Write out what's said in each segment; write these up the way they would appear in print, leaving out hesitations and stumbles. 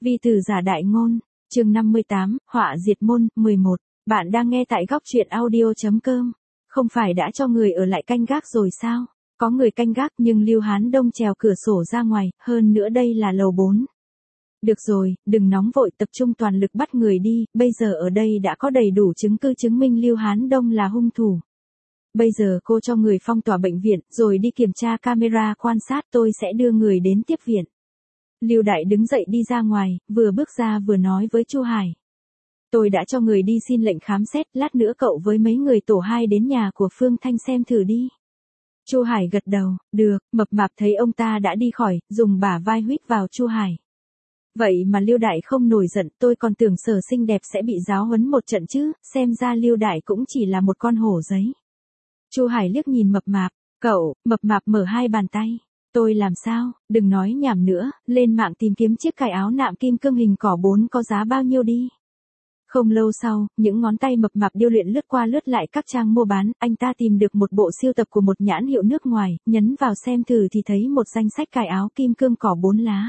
Vi từ giả đại ngôn, chương 58, họa diệt môn, 11. Bạn đang nghe tại góc truyện audio.com. Không phải đã cho người ở lại canh gác rồi sao? Có người canh gác nhưng Lưu Hán Đông trèo cửa sổ ra ngoài, hơn nữa đây là lầu 4. Được rồi, đừng nóng vội, tập trung toàn lực bắt người đi, bây giờ ở đây đã có đầy đủ chứng cứ chứng minh Lưu Hán Đông là hung thủ. Bây giờ cô cho người phong tỏa bệnh viện, rồi đi kiểm tra camera quan sát, tôi sẽ đưa người đến tiếp viện. Lưu Đại đứng dậy đi ra ngoài, vừa bước ra vừa nói với Chu Hải. Tôi đã cho người đi xin lệnh khám xét, lát nữa cậu với mấy người tổ 2 đến nhà của Phương Thanh xem thử đi. Chu Hải gật đầu, được, Mập Mạp thấy ông ta đã đi khỏi, dùng bả vai huýt vào Chu Hải. Vậy mà Lưu Đại không nổi giận, tôi còn tưởng Sở xinh đẹp sẽ bị giáo huấn một trận chứ, xem ra Lưu Đại cũng chỉ là một con hổ giấy. Chu Hải liếc nhìn Mập Mạp, cậu, Mập Mạp mở hai bàn tay. Tôi làm sao, đừng nói nhảm nữa, lên mạng tìm kiếm chiếc cài áo nạm kim cương hình cỏ 4 có giá bao nhiêu đi. Không lâu sau, những ngón tay Mập Mạp điêu luyện lướt qua lướt lại các trang mua bán, anh ta tìm được một bộ sưu tập của một nhãn hiệu nước ngoài, nhấn vào xem thử thì thấy một danh sách cài áo kim cương cỏ 4 lá.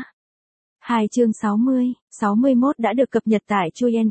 2 chương 60, 61 đã được cập nhật tại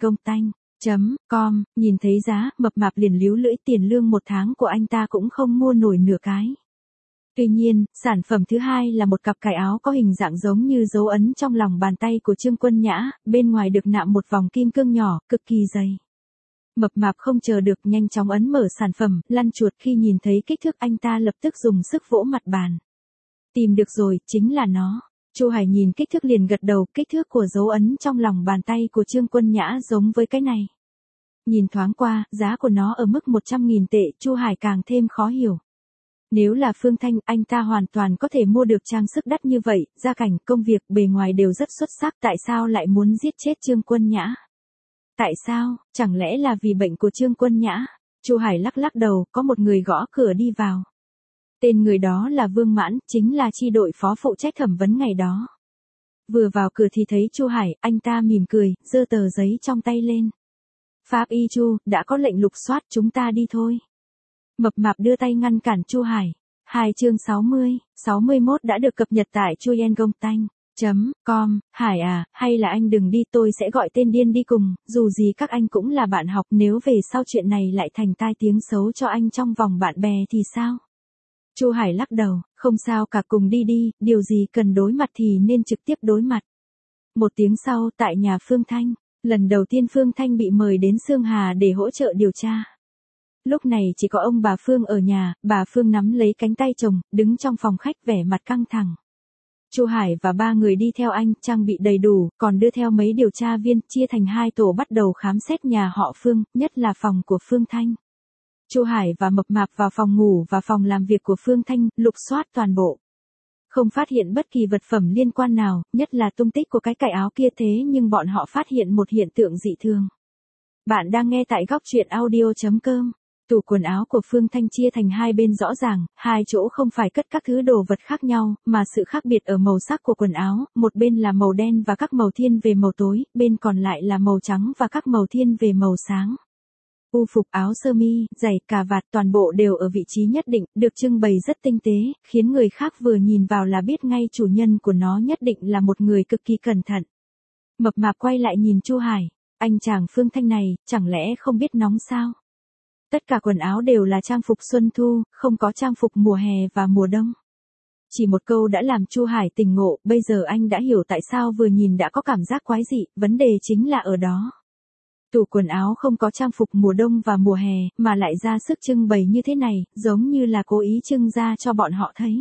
chuyengongtanh.com, nhìn thấy giá, Mập Mạp liền líu lưỡi, tiền lương một tháng của anh ta cũng không mua nổi nửa cái. Tuy nhiên, sản phẩm thứ hai là một cặp cài áo có hình dạng giống như dấu ấn trong lòng bàn tay của Trương Quân Nhã, bên ngoài được nạm một vòng kim cương nhỏ, cực kỳ dày. Mập Mạp không chờ được, nhanh chóng ấn mở sản phẩm, lăn chuột, khi nhìn thấy kích thước anh ta lập tức dùng sức vỗ mặt bàn. Tìm được rồi, chính là nó. Chu Hải nhìn kích thước liền gật đầu, kích thước của dấu ấn trong lòng bàn tay của Trương Quân Nhã giống với cái này. Nhìn thoáng qua, giá của nó ở mức 100.000 tệ, Chu Hải càng thêm khó hiểu. Nếu là Phương Thanh, anh ta hoàn toàn có thể mua được trang sức đắt như vậy, gia cảnh, công việc, bề ngoài đều rất xuất sắc, tại sao lại muốn giết chết Trương Quân Nhã? Tại sao, chẳng lẽ là vì bệnh của Trương Quân Nhã? Chu Hải lắc lắc đầu, có một người gõ cửa đi vào. Tên người đó là Vương Mãn, chính là chi đội phó phụ trách thẩm vấn ngày đó. Vừa vào cửa thì thấy Chu Hải, anh ta mỉm cười, giơ tờ giấy trong tay lên. Pháp y Chu, đã có lệnh lục soát, chúng ta đi thôi. Mập Mạp đưa tay ngăn cản Chu Hải. 2 chương 60, 61 đã được cập nhật tại chuyengongtanh.com. Hải à, hay là anh đừng đi, tôi sẽ gọi tên điên đi cùng, dù gì các anh cũng là bạn học, nếu về sau chuyện này lại thành tai tiếng xấu cho anh trong vòng bạn bè thì sao? Chu Hải lắc đầu, không sao cả, cùng đi đi, điều gì cần đối mặt thì nên trực tiếp đối mặt. Một tiếng sau, tại nhà Phương Thanh, lần đầu tiên Phương Thanh bị mời đến Sương Hà để hỗ trợ điều tra. Lúc này chỉ có ông bà Phương ở nhà, bà Phương nắm lấy cánh tay chồng, đứng trong phòng khách vẻ mặt căng thẳng. Chu Hải và 3 người đi theo anh, trang bị đầy đủ, còn đưa theo mấy điều tra viên, chia thành 2 tổ bắt đầu khám xét nhà họ Phương, nhất là phòng của Phương Thanh. Chu Hải và Mập Mạp vào phòng ngủ và phòng làm việc của Phương Thanh, lục soát toàn bộ. Không phát hiện bất kỳ vật phẩm liên quan nào, nhất là tung tích của cái cài áo kia, thế nhưng bọn họ phát hiện một hiện tượng dị thường. Bạn đang nghe tại góc truyện audio.com. Tủ quần áo của Phương Thanh chia thành 2 bên rõ ràng, 2 chỗ không phải cất các thứ đồ vật khác nhau, mà sự khác biệt ở màu sắc của quần áo, một bên là màu đen và các màu thiên về màu tối, bên còn lại là màu trắng và các màu thiên về màu sáng. U phục, áo sơ mi, giày, cà vạt toàn bộ đều ở vị trí nhất định, được trưng bày rất tinh tế, khiến người khác vừa nhìn vào là biết ngay chủ nhân của nó nhất định là một người cực kỳ cẩn thận. Mập Mạp quay lại nhìn Chu Hải, anh chàng Phương Thanh này, chẳng lẽ không biết nóng sao? Tất cả quần áo đều là trang phục xuân thu, không có trang phục mùa hè và mùa đông. Chỉ một câu đã làm Chu Hải tỉnh ngộ, bây giờ anh đã hiểu tại sao vừa nhìn đã có cảm giác quái dị, vấn đề chính là ở đó. Tủ quần áo không có trang phục mùa đông và mùa hè, mà lại ra sức trưng bày như thế này, giống như là cố ý trưng ra cho bọn họ thấy.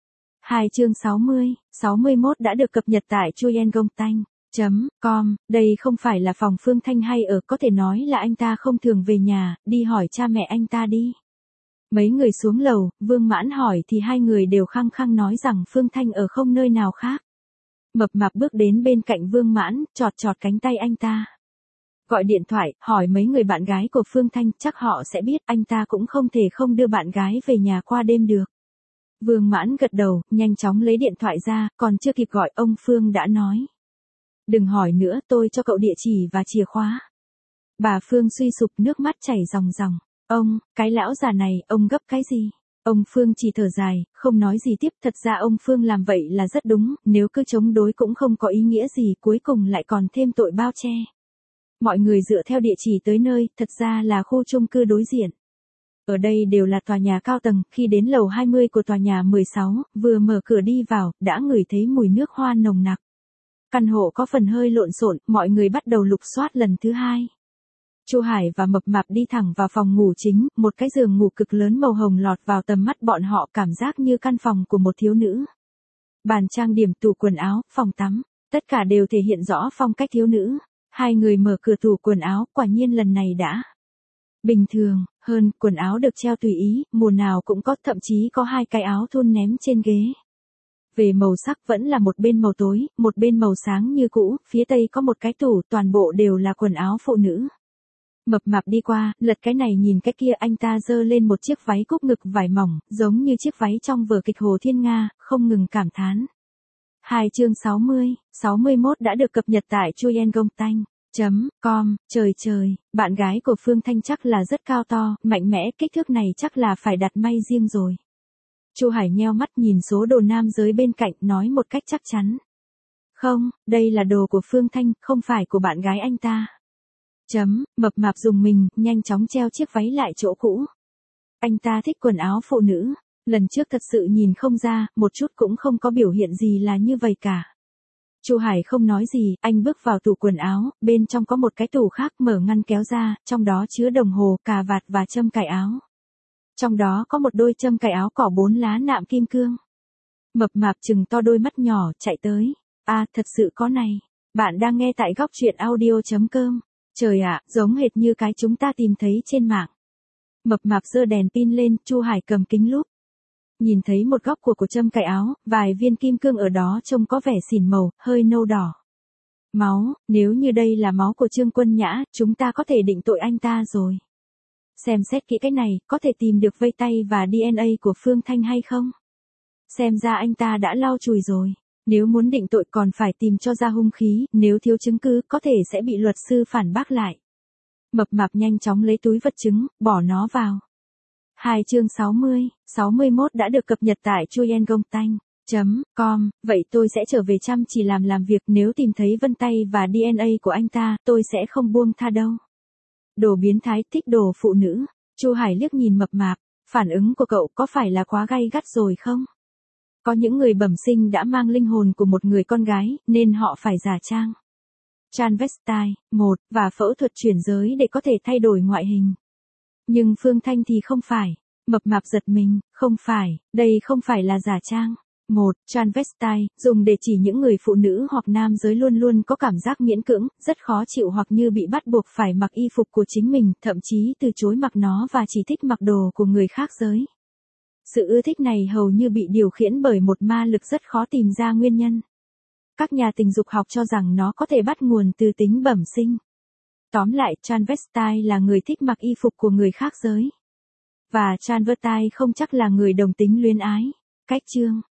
2 chương 60, 61 đã được cập nhật tại chuyengongtanh.com, đây không phải là phòng Phương Thanh hay ở, có thể nói là anh ta không thường về nhà, đi hỏi cha mẹ anh ta đi. Mấy người xuống lầu, Vương Mãn hỏi thì 2 người đều khăng khăng nói rằng Phương Thanh ở không nơi nào khác. Mập Mạp bước đến bên cạnh Vương Mãn, chọt chọt cánh tay anh ta. Gọi điện thoại, hỏi mấy người bạn gái của Phương Thanh, chắc họ sẽ biết, anh ta cũng không thể không đưa bạn gái về nhà qua đêm được. Vương Mãn gật đầu, nhanh chóng lấy điện thoại ra, còn chưa kịp gọi, ông Phương đã nói. Đừng hỏi nữa, tôi cho cậu địa chỉ và chìa khóa. Bà Phương suy sụp, nước mắt chảy ròng ròng. Ông, cái lão già này, ông gấp cái gì? Ông Phương chỉ thở dài, không nói gì tiếp. Thật ra ông Phương làm vậy là rất đúng, nếu cứ chống đối cũng không có ý nghĩa gì, cuối cùng lại còn thêm tội bao che. Mọi người dựa theo địa chỉ tới nơi, thật ra là khu chung cư đối diện. Ở đây đều là tòa nhà cao tầng, khi đến lầu 20 của tòa nhà 16, vừa mở cửa đi vào, đã ngửi thấy mùi nước hoa nồng nặc. Căn hộ có phần hơi lộn xộn, mọi người bắt đầu lục soát lần thứ hai. Chu Hải và Mập Mạp đi thẳng vào phòng ngủ chính, một cái giường ngủ cực lớn màu hồng lọt vào tầm mắt bọn họ, cảm giác như căn phòng của một thiếu nữ. Bàn trang điểm, tủ quần áo, phòng tắm, tất cả đều thể hiện rõ phong cách thiếu nữ. Hai người mở cửa tủ quần áo, quả nhiên lần này đã bình thường hơn, quần áo được treo tùy ý, mùa nào cũng có, thậm chí có hai cái áo thun ném trên ghế. Về màu sắc vẫn là một bên màu tối, một bên màu sáng như cũ, phía tây có một cái tủ, toàn bộ đều là quần áo phụ nữ. Mập Mạp đi qua, lật cái này nhìn cái kia, anh ta giơ lên một chiếc váy cúc ngực vải mỏng, giống như chiếc váy trong vở kịch Hồ Thiên Nga, không ngừng cảm thán. Chương 61 đã được cập nhật tại chuyengonhtanh.com. Trời trời, bạn gái của Phương Thanh chắc là rất cao to, mạnh mẽ, kích thước này chắc là phải đặt may riêng rồi. Chu Hải nheo mắt nhìn số đồ nam giới bên cạnh, nói một cách chắc chắn. Không, đây là đồ của Phương Thanh, không phải của bạn gái anh ta. Mập Mạp dùng mình, nhanh chóng treo chiếc váy lại chỗ cũ. Anh ta thích quần áo phụ nữ. Lần trước thật sự nhìn không ra, một chút cũng không có biểu hiện gì là như vậy cả. Chu Hải không nói gì, anh bước vào tủ quần áo, bên trong có một cái tủ khác, mở ngăn kéo ra, trong đó chứa đồng hồ, cà vạt và châm cài áo. Trong đó có một đôi châm cài áo cỏ 4 lá nạm kim cương. Mập Mạp trừng to đôi mắt nhỏ, chạy tới. Thật sự có này. Bạn đang nghe tại góc truyện audio.com. Trời ạ, giống hệt như cái chúng ta tìm thấy trên mạng. Mập Mạp giơ đèn pin lên, Chu Hải cầm kính lúp. Nhìn thấy một góc của châm cài áo, vài viên kim cương ở đó trông có vẻ xỉn màu, hơi nâu đỏ. Máu, nếu như đây là máu của Trương Quân Nhã, chúng ta có thể định tội anh ta rồi. Xem xét kỹ cái này, có thể tìm được vây tay và DNA của Phương Thanh hay không? Xem ra anh ta đã lau chùi rồi. Nếu muốn định tội còn phải tìm cho ra hung khí, nếu thiếu chứng cứ, có thể sẽ bị luật sư phản bác lại. Mập Mạp nhanh chóng lấy túi vật chứng, bỏ nó vào. Chương 61 đã được cập nhật tại chuyengonhtanh.com. Vậy tôi sẽ trở về chăm chỉ làm việc, nếu tìm thấy vân tay và DNA của anh ta, tôi sẽ không buông tha đâu. Đồ biến thái, thích đồ phụ nữ. Chu Hải liếc nhìn Mập Mạp, phản ứng của cậu có phải là quá gay gắt rồi không? Có những người bẩm sinh đã mang linh hồn của một người con gái, nên họ phải giả trang. Transvestite, và phẫu thuật chuyển giới để có thể thay đổi ngoại hình. Nhưng Phương Thanh thì không phải. Mập Mạp giật mình, không phải, đây không phải là giả trang. Transvestite, dùng để chỉ những người phụ nữ hoặc nam giới luôn luôn có cảm giác miễn cưỡng, rất khó chịu hoặc như bị bắt buộc phải mặc y phục của chính mình, thậm chí từ chối mặc nó và chỉ thích mặc đồ của người khác giới. Sự ưa thích này hầu như bị điều khiển bởi một ma lực rất khó tìm ra nguyên nhân. Các nhà tình dục học cho rằng nó có thể bắt nguồn từ tính bẩm sinh. Tóm lại, transvestite là người thích mặc y phục của người khác giới. Và transvestite không chắc là người đồng tính luyến ái. Cách chương